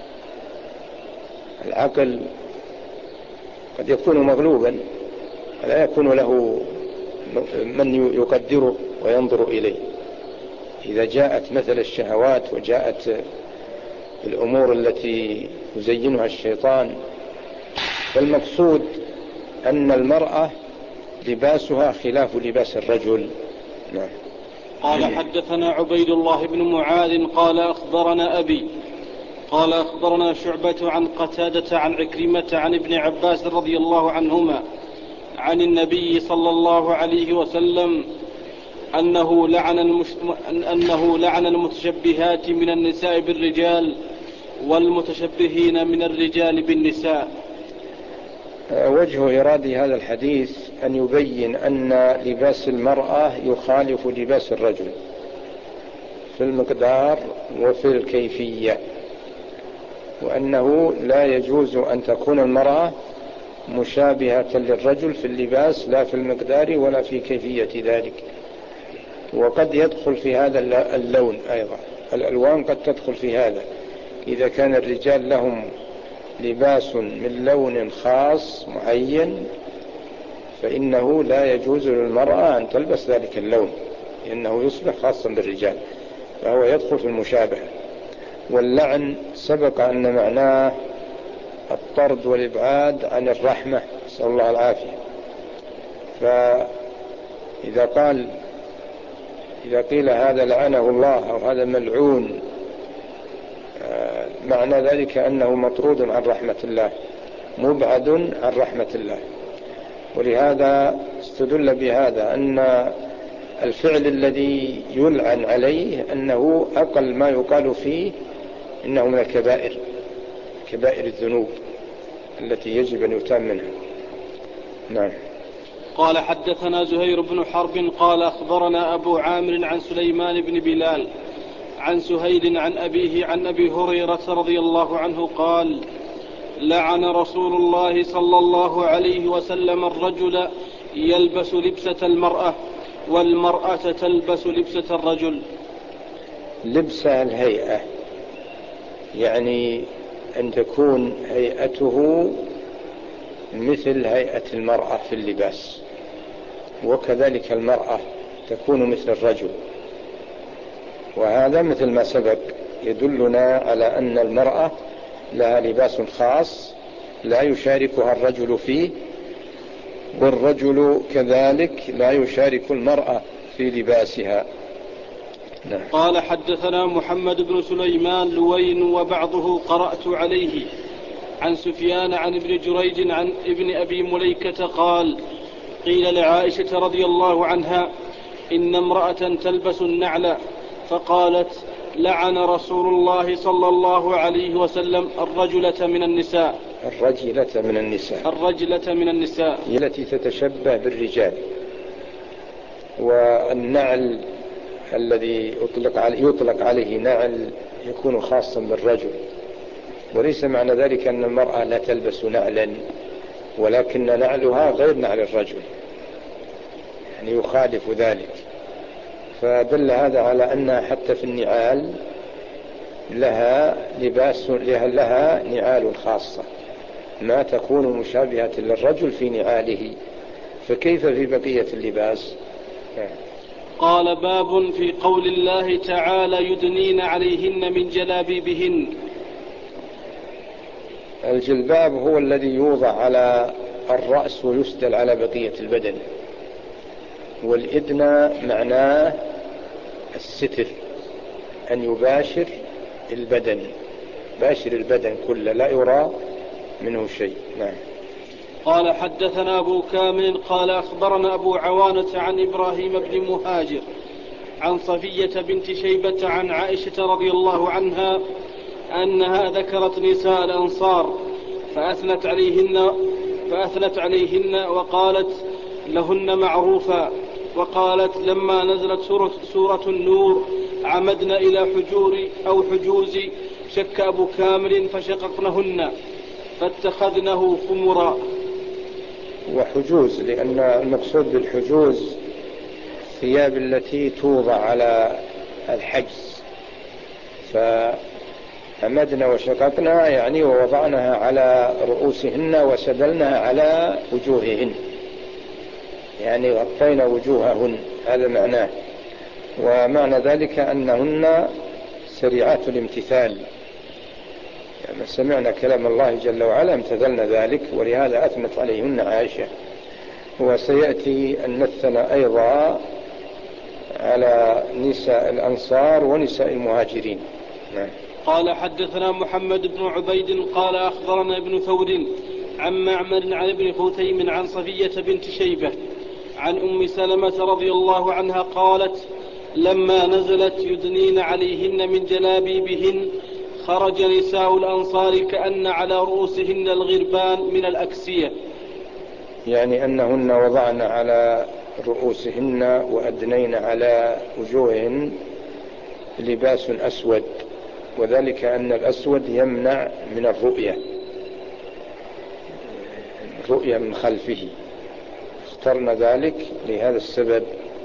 العقل قد يكون مغلوبا ولا يكون له من يقدره وينظر إليه. إذا جاءت مثل الشهوات وجاءت الأمور التي يزينها الشيطان، فالمقصود أن المرأة لباسها خلاف لباس الرجل. نعم. قال حدثنا عبيد الله بن معاذ قال أخبرنا أبي قال أخبرنا شعبة عن قتادة عن عكرمة عن ابن عباس رضي الله عنهما عن النبي صلى الله عليه وسلم أنه لعن, المش... أنه لعن المتشبهات من النساء بالرجال والمتشبهين من الرجال بالنساء. وجه إراد هذا الحديث أن يبين أن لباس المرأة يخالف لباس الرجل في المقدار وفي الكيفية، وأنه لا يجوز أن تكون المرأة مشابهة للرجل في اللباس لا في المقدار ولا في كيفية ذلك. وقد يدخل في هذا اللون أيضا، الألوان قد تدخل في هذا. إذا كان الرجال لهم لباس من لون خاص معين فإنه لا يجوز للمرأة أن تلبس ذلك اللون، لأنه يصبح خاصا بالرجال، فهو يدخل في المشابهة. واللعن سبق أن معناه الطرد والإبعاد عن الرحمة، نسأل الله العافية. إذا قال إذا قيل هذا لعنه الله أو هذا ملعون، معنى ذلك أنه مطرود عن رحمة الله، مبعد عن رحمة الله. ولهذا استدل بهذا أن الفعل الذي يلعن عليه أنه أقل ما يقال فيه إنه من الكبائر، كبائر الذنوب التي يجب أن يتام منها. نعم. قال حدثنا زهير بن حرب قال أخبرنا أبو عامر عن سليمان بن بلال عن سهيل عن أبيه عن أبي هريرة رضي الله عنه قال: لعن رسول الله صلى الله عليه وسلم الرجل يلبس لبسة المرأة والمرأة تلبس لبسة الرجل. لبسة الهيئة، يعني أن تكون هيئته مثل هيئة المرأة في اللباس، وكذلك المرأة تكون مثل الرجل. وهذا مثل ما سبق يدلنا على أن المرأة لها لباس خاص لا يشاركها الرجل فيه، والرجل كذلك لا يشارك المرأة في لباسها. نعم. قال حدثنا محمد بن سليمان لوين وبعضه قرأت عليه عن سفيان عن ابن جريج عن ابن أبي مليكة قال: قيل لعائشة رضي الله عنها: إن امرأة تلبس النعل، فقالت: لعن رسول الله صلى الله عليه وسلم الرجلة من النساء. الرجلة من النساء الرجلة من النساء هي التي تتشبه بالرجال. والنعل الذي يطلق عليه, يطلق عليه نعل يكون خاصا بالرجل، وليس معنى ذلك أن المرأة لا تلبس نعلا، ولكن نعلها غير نعل الرجل، يعني يخالف ذلك. فدل هذا على أنها حتى في النعال لها لباس، لها نعال خاصة ما تكون مشابهة للرجل في نعاله، فكيف في بقية اللباس؟ قال: باب في قول الله تعالى: يدنين عليهن من جلابيبهن. الجلباب هو الذي يوضع على الرأس ويسدل على بقية البدن، والإدنى معناه الستر، أن يباشر البدن، باشر البدن كله لا يرى منه شيء. نعم. قال حدثنا أبو كامل قال أخبرنا أبو عوانة عن إبراهيم بن مهاجر عن صفية بنت شيبة عن عائشة رضي الله عنها أنها ذكرت نساء الأنصار فأثنت عليهن, فأثنت عليهن وقالت لهن معروفا، وقالت: لما نزلت سورة, سورة النور عمدنا إلى حجور أو حجوز شك أبو كامل فشققنهن فاتخذنه خمرا. وحجوز لأن المقصود بالحجوز الثياب التي توضع على الحجز، فأمدنا وشققنا يعني ووضعناها على رؤوسهن وسدلناها على وجوههن، يعني غطينا وجوههن، هذا معناه. ومعنى ذلك أنهن سريعات الامتثال، يعني سمعنا كلام الله جل وعلا امتثلنا ذلك، ولهذا أثنت عليهن عائشة. وسيأتي أن نثنى أيضا على نساء الأنصار ونساء المهاجرين. نعم. قال حدثنا محمد بن عبيد قال أخبرنا ابن ثور عن معمر عن ابن خثيم عن صفية بنت شيبة عن أم سلمة رضي الله عنها قالت: لما نزلت يدنين عليهن من جلابيبهن خرج نساء الأنصار كأن على رؤوسهن الغربان من الأكسية، يعني أنهن وضعن على رؤوسهن وأدنين على وجوههن لباس أسود، وذلك أن الأسود يمنع من الرؤية، الرؤية من خلفه، اخترنا ذلك لهذا السبب.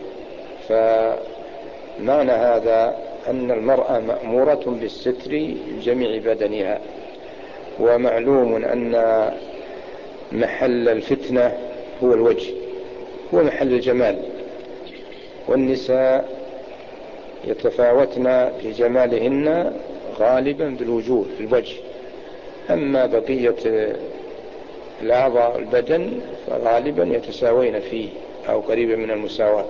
فمعنى هذا أن المرأة مأمورة بالستر جميع بدنها، ومعلوم أن محل الفتنة هو الوجه، هو محل الجمال، والنساء يتفاوتن في جمالهن غالبا بالوجوه في الوجه، أما بقية الأعضاء البدن فغالبا يتساوين فيه. أو قريبة من المساواة،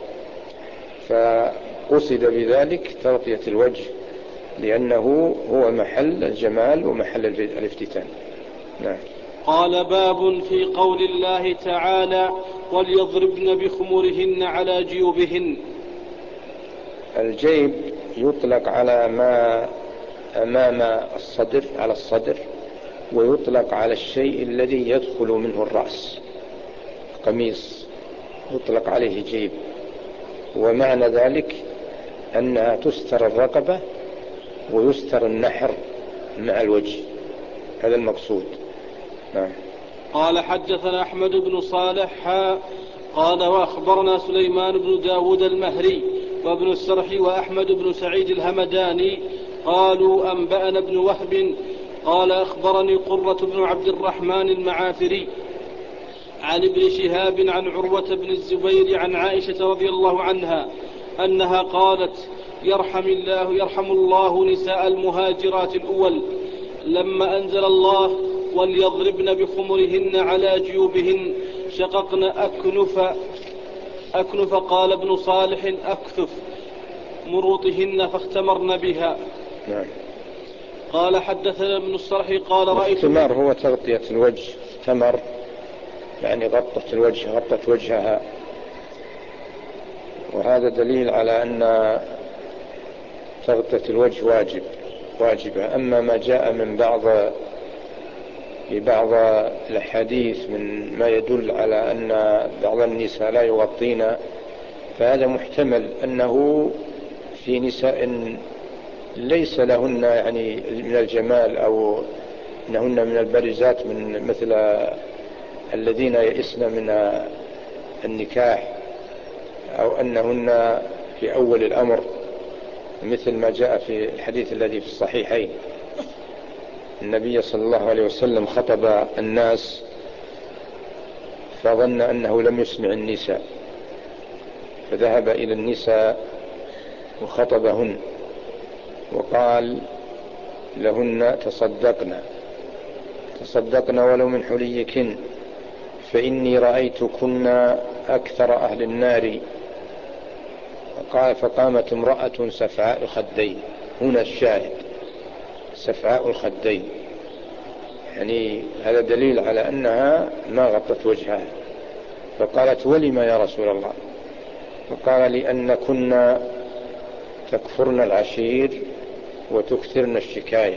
فقصد بذلك تغطية الوجه لأنه هو محل الجمال ومحل الافتتان. نعم. قال باب في قول الله تعالى وليضربن بخمرهن على جيوبهن. الجيب يطلق على ما أمام الصدر، على الصدر، ويطلق على الشيء الذي يدخل منه الرأس. قميص يطلق عليه جيب، ومعنى ذلك أنها تستر الرقبة ويستر النحر مع الوجه، هذا المقصود. نعم. قال حدثنا أحمد بن صالح قال وأخبرنا سليمان بن داود المهري وابن السرح وأحمد بن سعيد الهمداني قالوا أنبأنا ابن وهب قال أخبرني قرة بن عبد الرحمن المعافري عن ابن شهاب عن عروة بن الزبير عن عائشة رضي الله عنها أنها قالت يرحم الله يرحم الله نساء المهاجرات الأول لما أنزل الله وليضربن بخمرهن على جيوبهن شققن أكنف أكنف قال ابن صالح أكثف مروطهن فاختمرن بها. نعم. قال حدثنا ابن الصرح قال رأيت الاختمار هو تغطية الوجه، ثمر يعني غطت الوجه، غطت وجهها، وهذا دليل على أن تغطية الوجه واجب واجبة. أما ما جاء من بعض في بعض الحديث من ما يدل على أن بعض النساء لا يغطين، فهذا محتمل أنه في نساء ليس لهن يعني من الجمال أو أنهن من البارزات من مثل الذين يئسن من النكاح، أو أنهن في أول الأمر مثل ما جاء في الحديث الذي في الصحيحين النبي صلى الله عليه وسلم خطب الناس فظن أنه لم يسمع النساء فذهب إلى النساء وخطبهن وقال لهن تصدقن تصدقن ولو من حليكن فإني رأيتكن أكثر أهل النار. قال فقامت امرأة سفعاء الخدين، هنا الشاهد سفعاء الخدين، يعني هذا دليل على أنها ما غطت وجهها، فقالت ولما يا رسول الله؟ فقال لأن كنا تكفرن العشير وتكثرن الشكاية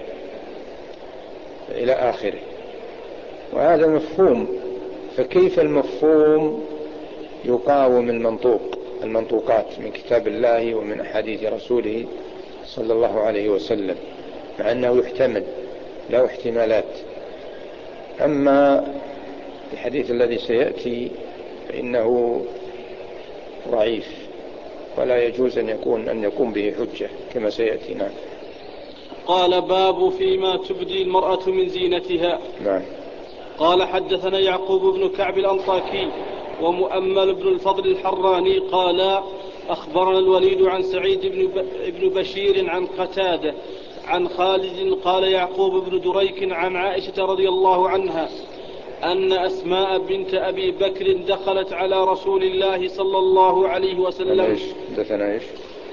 إلى آخره. وهذا مفهوم، فكيف المفهوم يقاوم المنطوق المنطوقات من كتاب الله ومن أحاديث رسوله صلى الله عليه وسلم، مع أنه يحتمل له احتمالات. أما الحديث الذي سيأتي فإنه ضعيف ولا يجوز أن يكون أن يقوم به حجة كما سيأتي. نعم. قال باب فيما تبدي المرأة من زينتها. نعم. قال حدثنا يعقوب بن كعب الأنطاكي ومؤمل بن الفضل الحراني قال أخبرنا الوليد عن سعيد بن بشير عن قتادة عن خالد قال يعقوب بن دريك عن عائشة رضي الله عنها أن أسماء بنت أبي بكر دخلت على رسول الله صلى الله عليه وسلم. حدثنا إيش؟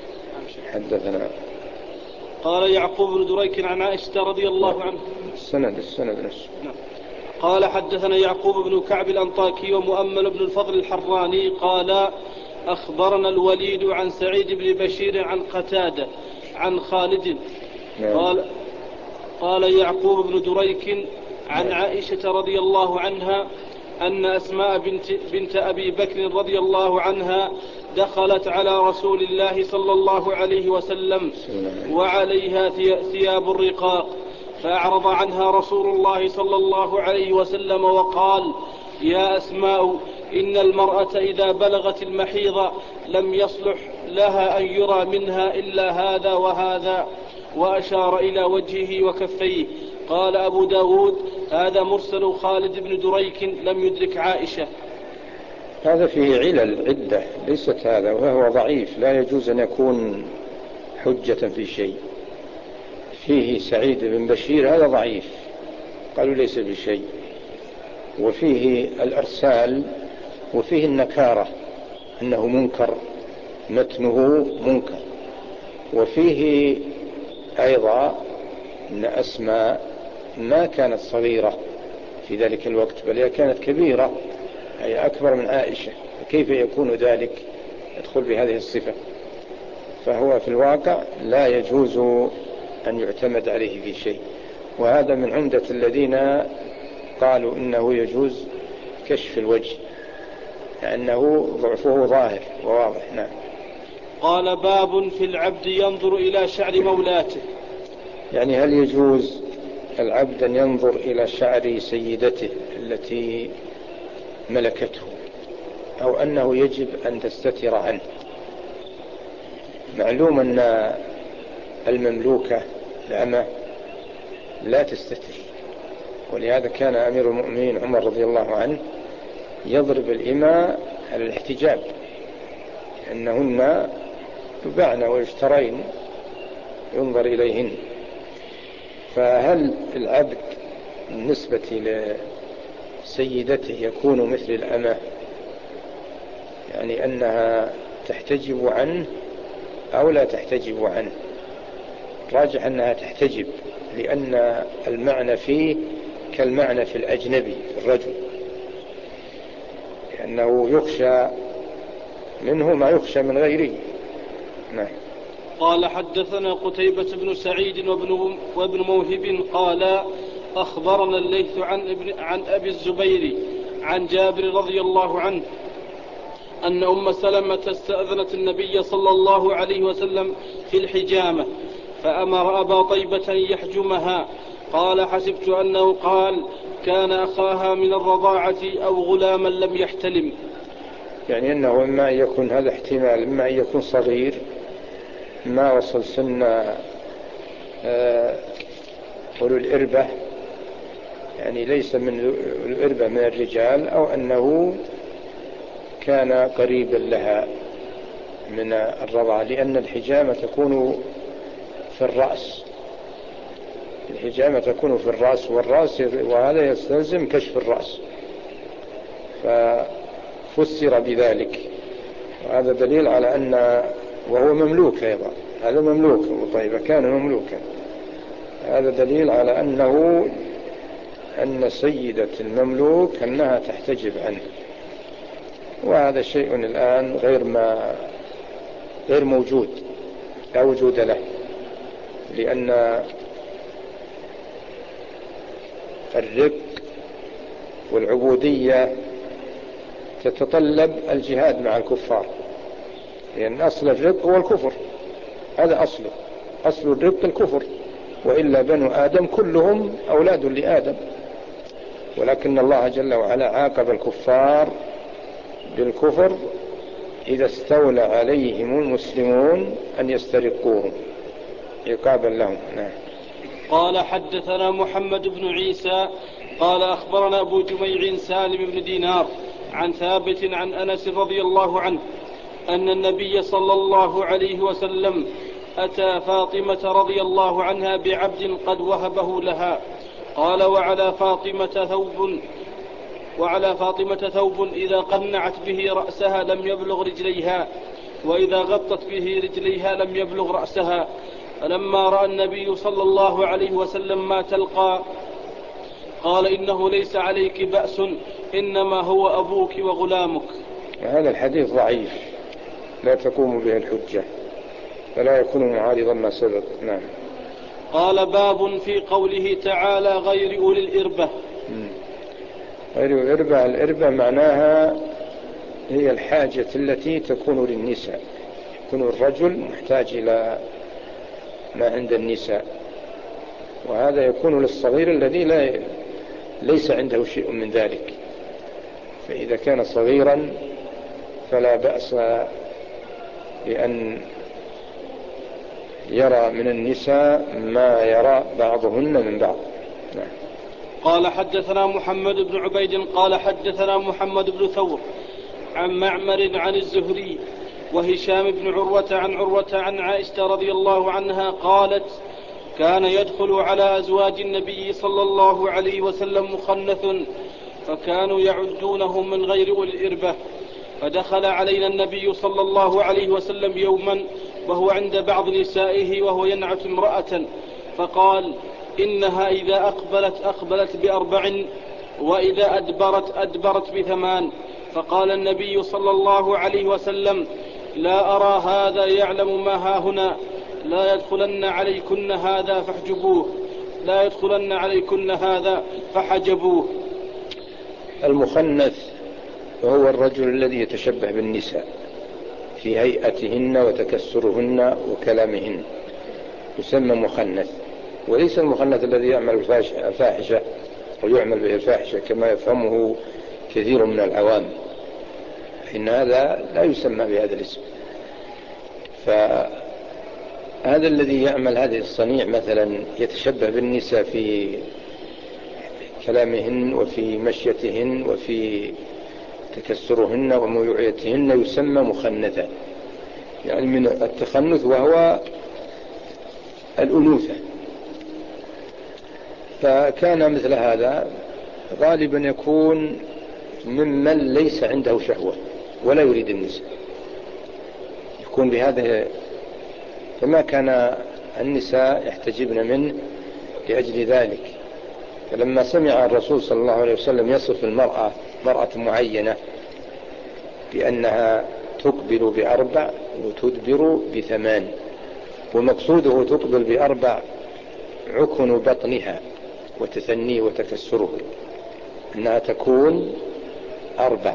حدثنا قال يعقوب بن دريك عن عائشة رضي الله عنها السند السند نفسه. قال حدثنا يعقوب بن كعب الأنطاكي ومؤمل بن الفضل الحراني قال أخبرنا الوليد عن سعيد بن بشير عن قتادة عن خالد قال قال يعقوب بن دريك عن عائشة رضي الله عنها أن أسماء بنت, بنت أبي بكر رضي الله عنها دخلت على رسول الله صلى الله عليه وسلم وعليها ثياب الرقاق فأعرض عنها رسول الله صلى الله عليه وسلم وقال يا أسماء إن المرأة إذا بلغت المحيض لم يصلح لها أن يرى منها إلا هذا وهذا، وأشار إلى وجهه وكفيه. قال أبو داود هذا مرسل خالد بن دريك لم يدرك عائشة. هذا فيه علل عدة ليست هذا، وهو ضعيف لا يجوز أن يكون حجة في شيء. فيه سعيد بن بشير هذا ضعيف قالوا ليس بشيء، وفيه الإرسال وفيه النكارة أنه منكر، متنه منكر. وفيه أيضا أن أسماء ما كانت صغيرة في ذلك الوقت، بل هي كانت كبيرة، أي أكبر من عائشة، فكيف يكون ذلك يدخل بهذه الصفة؟ فهو في الواقع لا يجوز أن يعتمد عليه في شيء. وهذا من عمدة الذين قالوا إنه يجوز كشف الوجه، لأنه ضعفه ظاهر وواضح. نعم. قال باب في العبد ينظر إلى شعر مولاته. يعني هل يجوز العبد أن ينظر إلى شعر سيدته التي ملكته، أو أنه يجب أن تستتر عنه؟ معلوم أن المملوكة الأمة لا تستتر، ولهذا كان أمير المؤمنين عمر رضي الله عنه يضرب الإماء على الاحتجاب، لأنهن يباعن ويشترين ينظر إليهن. فهل العبد بالنسبة لسيدته يكون مثل الأمة، يعني أنها تحتجب عنه أو لا تحتجب عنه؟ راجح أنها تحتجب، لأن المعنى فيه كالمعنى في الأجنبي في الرجل، لأنه يخشى منه ما يخشى من غيره. نعم. قال حدثنا قتيبة بن سعيد وابن, وابن موهب قال أخبرنا الليث عن, ابن عن أبي الزبير عن جابر رضي الله عنه أن أم سلمة استأذنت النبي صلى الله عليه وسلم في الحجامة، فأمر أبا طيبة أن يحجمها. قال حسبت أنه قال كان أخاها من الرضاعة أو غلاما لم يحتلم. يعني أنه إما أن يكون هذا احتمال، إما أن يكون صغير ما وصل سن أولو الإربة، يعني ليس من الإربة من الرجال، أو أنه كان قريبا لها من الرضاعة، لأن الحجامة تكون في الرأس، الحجامة تكون في الرأس والرأس، وهذا يستلزم كشف الرأس، ففسر بذلك. وهذا دليل على أن، وهو مملوك أيضا، هذا مملوك أبو طيبة كان مملوكا، هذا دليل على أنه أن سيدة المملوك أنها تحتجب عنه، وهذا شيء الآن غير ما غير موجود، لا وجود له، لأن الرق والعبودية تتطلب الجهاد مع الكفار، لأن أصل الرق هو الكفر، هذا أصله، أصل الرق الكفر، وإلا بنو آدم كلهم أولاد لآدم، ولكن الله جل وعلا عاقب الكفار بالكفر إذا استولى عليهم المسلمون أن يسترقوهم عقابا لهم. نعم. قال حدثنا محمد بن عيسى قال أخبرنا أبو جميع سالم بن دينار عن ثابت عن أنس رضي الله عنه أن النبي صلى الله عليه وسلم أتى فاطمة رضي الله عنها بعبد قد وهبه لها. قال وعلى فاطمة ثوب وعلى فاطمة ثوب إذا قنعت به رأسها لم يبلغ رجليها، وإذا غطت به رجليها لم يبلغ رأسها. فلما رأى النبي صلى الله عليه وسلم ما تلقى قال إنه ليس عليك بأس، إنما هو أبوك وغلامك. هذا الحديث ضعيف لا تقوم به الحجة، فلا يكون معارضا ما سبق. نعم. قال باب في قوله تعالى غير أولي الإربة. غير الإربة، الإربة معناها هي الحاجة التي تكون للنساء، يكون الرجل محتاج إلى ما عند النساء، وهذا يكون للصغير الذي لا ليس عنده شيء من ذلك، فإذا كان صغيرا فلا بأس بأن يرى من النساء ما يرى بعضهن من بعض. نعم. قال حدثنا محمد بن عبيد قال حدثنا محمد بن ثور عن معمر عن الزهري وهشام بن عروة عن عروة عن عائشة رضي الله عنها قالت كان يدخل على أزواج النبي صلى الله عليه وسلم مخنث، فكانوا يعدونه من غير أولي الإربة، فدخل علينا النبي صلى الله عليه وسلم يوما وهو عند بعض نسائه وهو ينعت امرأة، فقال: إنها إذا أقبلت أقبلت بأربع، وإذا أدبرت أدبرت بثمان. فقال النبي صلى الله عليه وسلم: لا أرى هذا يعلم ما هاهنا، لا يدخلن عليكن هذا فاحجبوه، لا يدخلن عليكن هذا فحجبوه. المخنث وهو الرجل الذي يتشبه بالنساء في هيئتهن وتكسرهن وكلامهن، يسمى مخنث، وليس المخنث الذي يعمل الفاحشة ويعمل به الفاحشة كما يفهمه كثير من العوام، إن هذا لا يسمى بهذا الاسم. فهذا الذي يعمل هذه الصنيع مثلا يتشبه بالنساء في كلامهن وفي مشيتهن وفي تكسرهن وموعيتهن يسمى مخنثا، يعني من التخنث وهو الأنوثة. فكان مثل هذا غالبا يكون ممن ليس عنده شهوة ولا يريد النساء، يكون بهذا، فما كان النساء يحتجبن منه لأجل ذلك. فلما سمع الرسول صلى الله عليه وسلم يصف المرأة مرأة معينة بأنها تقبل بأربع وتدبر بثمان، ومقصوده تقبل بأربع عكن بطنها وتثني وتكسره، أنها تكون أربع،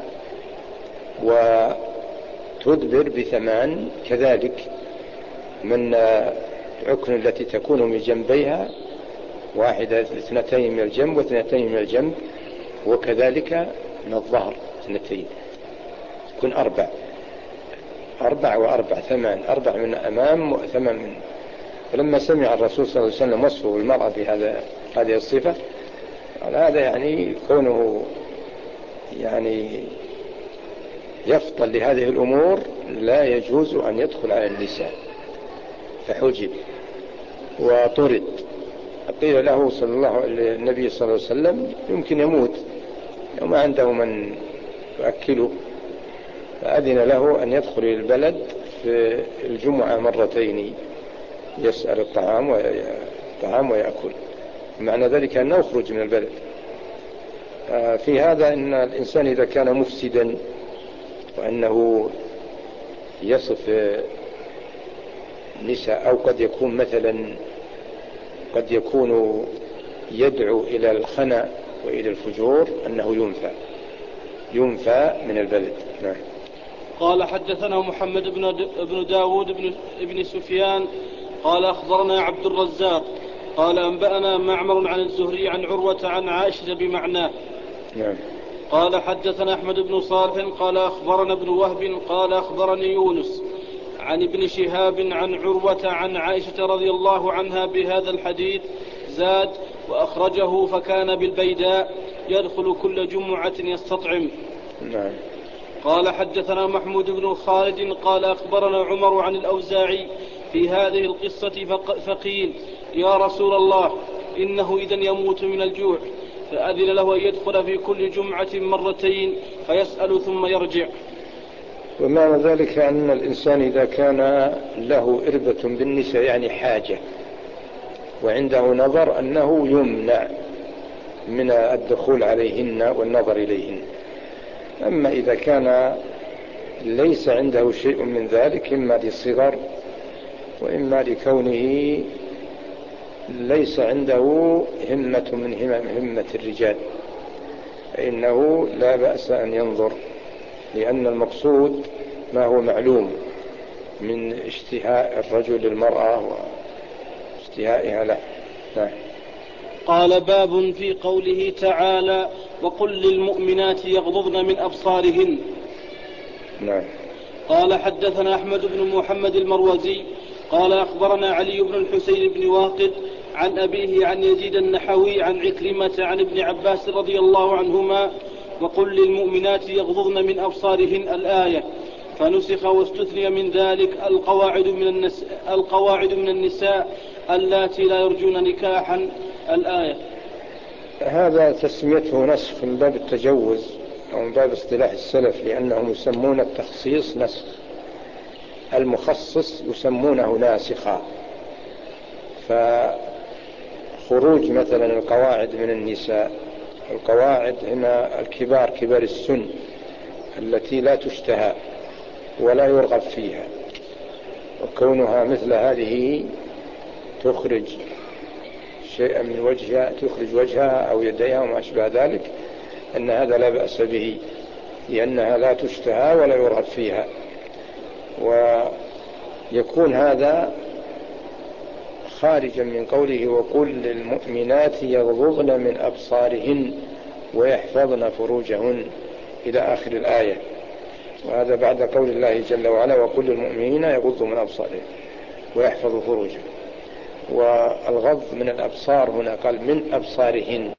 وتدبر بثمان كذلك، من العكن التي تكون من جنبيها واحدة اثنتين من الجنب واثنتين من الجنب، وكذلك من الظهر اثنتين، تكون أربع أربع وأربع ثمان، أربع من أمام وثمان من. فلما سمع الرسول صلى الله عليه وسلم وصفه المرأة بهذا هذه الصفة، قال هذا يعني كونه يعني يفضل لهذه الأمور لا يجوز أن يدخل على النساء، فحجب وطرد. قيل له صلى الله عليه النبي صلى الله عليه وسلم يمكن يموت وما عنده من يؤكله، فأذن له أن يدخل البلد في الجمعة مرتين يسأل الطعام والطعام ويأكل، معنى ذلك أنه يخرج من البلد. في هذا أن الإنسان إذا كان مفسدا وأنه يصف نساء، أو قد يكون مثلا قد يكون يدعو إلى الخنا وإلى الفجور، أنه ينفى ينفى من البلد. نعم. قال حدثنا محمد بن داود بن, بن سفيان قال أخبرنا عبد الرزاق قال أنبأنا معمر عن الزهري عن عروة عن عائشة بمعناه. نعم. قال حدثنا أحمد بن صالح قال أخبرنا ابن وهب قال أخبرني يونس عن ابن شهاب عن عروة عن عائشة رضي الله عنها بهذا الحديث، زاد: وأخرجه فكان بالبيداء يدخل كل جمعة يستطعم. نعم. قال حدثنا محمود بن خالد قال أخبرنا عمر عن الأوزاعي في هذه القصة، فقيل: يا رسول الله إنه إذن يموت من الجوع، فأذن له أن يدخل في كل جمعة مرتين فيسأل ثم يرجع. ومعنى ذلك أن الإنسان إذا كان له إربة بالنساء يعني حاجة وعنده نظر، أنه يمنع من الدخول عليهن والنظر إليهن. أما إذا كان ليس عنده شيء من ذلك، إما للصغر وإما لكونه ليس عنده همة من همة الرجال، فإنه لا بأس أن ينظر، لأن المقصود ما هو معلوم من اشتهاء الرجل المرأة واشتهائها له. نعم. قال: باب في قوله تعالى: وقل للمؤمنات يغضضن من أبصارهن. نعم. قال حدثنا أحمد بن محمد المروزي قال أخبرنا علي بن الحسين بن واقد عن أبيه عن يزيد النحوي عن عكرمة عن ابن عباس رضي الله عنهما: وقل للمؤمنات يغضضن من أبصارهن الآية، فنسخ واستثني من ذلك القواعد من النساء, القواعد من النساء اللاتي لا يرجون نكاحا الآية. هذا تسميته نسخ من باب التجوز، أو من باب اصطلاح السلف، لأنهم يسمون التخصيص نسخ، المخصص يسمونه ناسخا. فخروج مثلا القواعد من النساء، القواعد هنا الكبار كبار السن التي لا تشتهى ولا يرغب فيها، وكونها مثل هذه تخرج شيئا من وجهها، تخرج وجهها أو يديها وما أشبه ذلك، أن هذا لا بأس به لأنها لا تشتهى ولا يرغب فيها. ويكون هذا خارجا من قوله وقل للمؤمنات يغضضن من أبصارهن ويحفظن فروجهن إلى آخر الآية، وهذا بعد قول الله جل وعلا وقل للمؤمنين يغضوا من أبصارهم ويحفظوا فروجهم. والغض من الأبصار هنا قال من أبصارهن،